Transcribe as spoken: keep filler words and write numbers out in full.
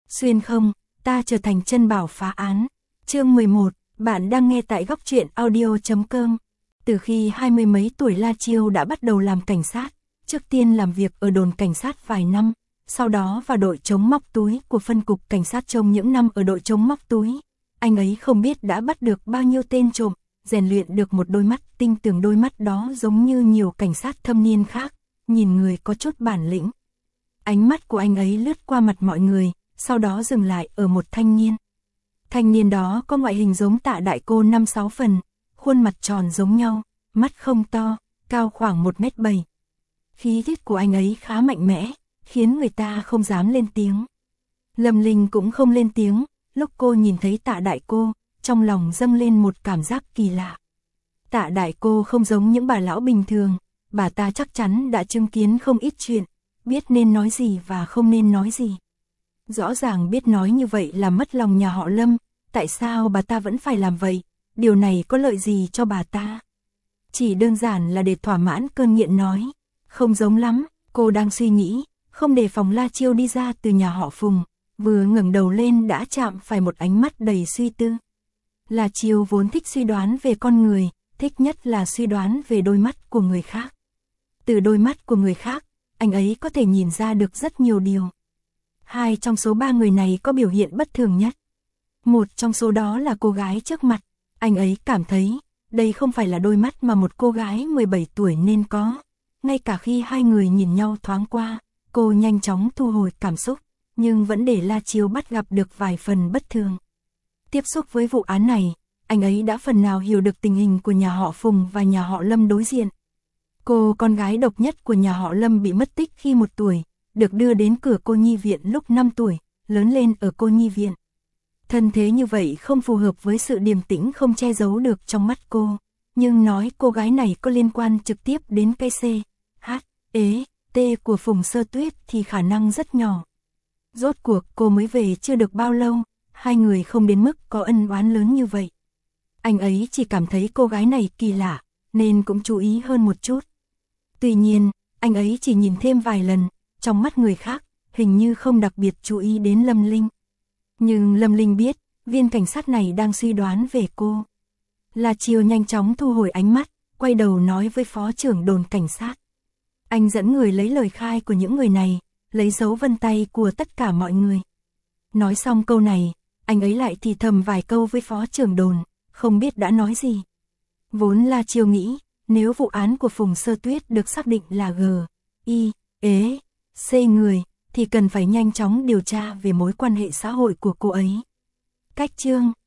Xuyên không, ta trở thành chân bảo phá án. Chương mười một, bạn đang nghe tại góc truyện audio chấm com. Từ khi hai mươi mấy tuổi La Chiêu đã bắt đầu làm cảnh sát, trước tiên làm việc ở đồn cảnh sát vài năm, sau đó vào đội chống móc túi của phân cục cảnh sát. Trong những năm ở đội chống móc túi, anh ấy không biết đã bắt được bao nhiêu tên trộm, rèn luyện được một đôi mắt tinh tường. Đôi mắt đó giống như nhiều cảnh sát thâm niên khác, nhìn người có chút bản lĩnh. Ánh mắt của anh ấy lướt qua mặt mọi người, sau đó dừng lại ở một thanh niên. Thanh niên đó có ngoại hình giống Tạ Đại Cô năm sáu phần, khuôn mặt tròn giống nhau, mắt không to, cao khoảng một mét bảy. Khí chất của anh ấy khá mạnh mẽ, khiến người ta không dám lên tiếng. Lâm Linh cũng không lên tiếng, lúc cô nhìn thấy Tạ Đại Cô, trong lòng dâng lên một cảm giác kỳ lạ. Tạ Đại Cô không giống những bà lão bình thường, bà ta chắc chắn đã chứng kiến không ít chuyện, biết nên nói gì và không nên nói gì. Rõ ràng biết nói như vậy là mất lòng nhà họ Lâm, tại sao bà ta vẫn phải làm vậy? Điều này có lợi gì cho bà ta? Chỉ đơn giản là để thỏa mãn cơn nghiện nói. Không giống lắm, cô đang suy nghĩ, không đề phòng La Chiêu đi ra từ nhà họ Phùng, vừa ngẩng đầu lên đã chạm phải một ánh mắt đầy suy tư. La Chiêu vốn thích suy đoán về con người, thích nhất là suy đoán về đôi mắt của người khác. Từ đôi mắt của người khác, anh ấy có thể nhìn ra được rất nhiều điều. Hai trong số ba người này có biểu hiện bất thường nhất. Một trong số đó là cô gái trước mặt, anh ấy cảm thấy đây không phải là đôi mắt mà một cô gái mười bảy tuổi nên có. Ngay cả khi hai người nhìn nhau thoáng qua, cô nhanh chóng thu hồi cảm xúc, nhưng vẫn để La Chiêu bắt gặp được vài phần bất thường. Tiếp xúc với vụ án này, anh ấy đã phần nào hiểu được tình hình của nhà họ Phùng và nhà họ Lâm đối diện. Cô con gái độc nhất của nhà họ Lâm bị mất tích khi một tuổi, được đưa đến cửa cô nhi viện lúc năm tuổi, lớn lên ở cô nhi viện. Thân thế như vậy không phù hợp với sự điềm tĩnh không che giấu được trong mắt cô, nhưng nói cô gái này có liên quan trực tiếp đến cái C, H, E, T của Phùng Sơ Tuyết thì khả năng rất nhỏ. Rốt cuộc cô mới về chưa được bao lâu, hai người không đến mức có ân oán lớn như vậy. Anh ấy chỉ cảm thấy cô gái này kỳ lạ, nên cũng chú ý hơn một chút. Tuy nhiên, anh ấy chỉ nhìn thêm vài lần, trong mắt người khác, hình như không đặc biệt chú ý đến Lâm Linh. Nhưng Lâm Linh biết, viên cảnh sát này đang suy đoán về cô. La Chiêu nhanh chóng thu hồi ánh mắt, quay đầu nói với phó trưởng đồn cảnh sát. Anh dẫn người lấy lời khai của những người này, lấy dấu vân tay của tất cả mọi người. Nói xong câu này, anh ấy lại thì thầm vài câu với phó trưởng đồn, không biết đã nói gì. Vốn La Chiêu nghĩ, nếu vụ án của Phùng Sơ Tuyết được xác định là G, I, E, C người, thì cần phải nhanh chóng điều tra về mối quan hệ xã hội của cô ấy. Cách chương